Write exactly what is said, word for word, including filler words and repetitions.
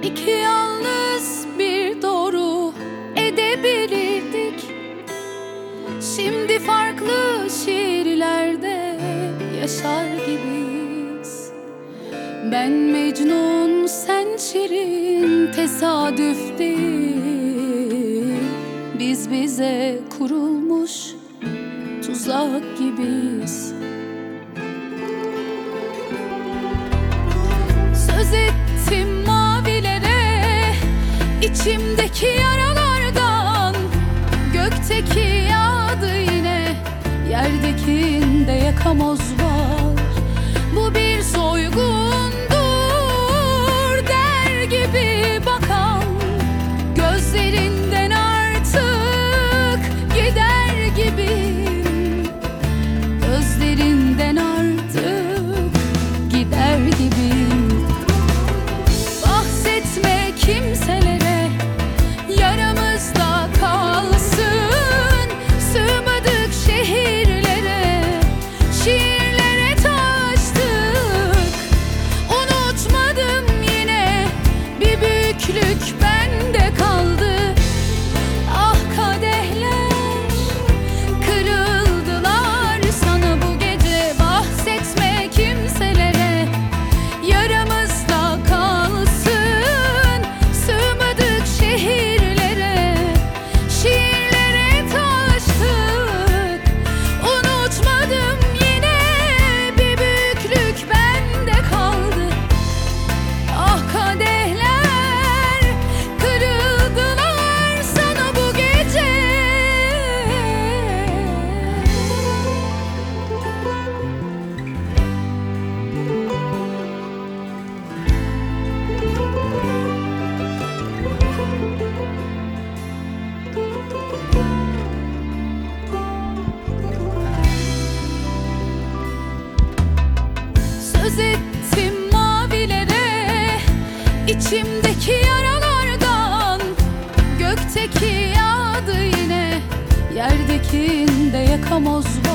İki yalnız bir doğru edebilirdik. Şimdi farklı şiirlerde yaşar gibiyiz. Ben Mecnun, sen Şirin, tesadüf değil. Biz bize kurulmuş tuzak gibiyiz. Söz ettim mavilere, içimdeki yaralardan. Gökteki yağdı yine, yerdekinde yakamoz var. Bu bir soygundur der gibi bakan, gözlerinden artık gider gibiyim. Gözlerinden artık gider gibiyim. Bahsetme kimselere, yaramızda kalsın. Sığmadık şehirlere, şiirlere taştık. Unutmadım yine, bir büyüklük bende kaldı. Ah kadehler kırıldılar sana bu gece. Bahsetme kimselere, yaramızda kalsın. Sığmadık şehirlere, şiirlere taştık. Unutmadım yine, bir büyüklük bende kaldı. Ah kadehler kırıldılar sana bu gece. Söz ettim mavilere, içimdeki yaralardan. Gökteki yağdı yine, yerdekinde yakamoz var.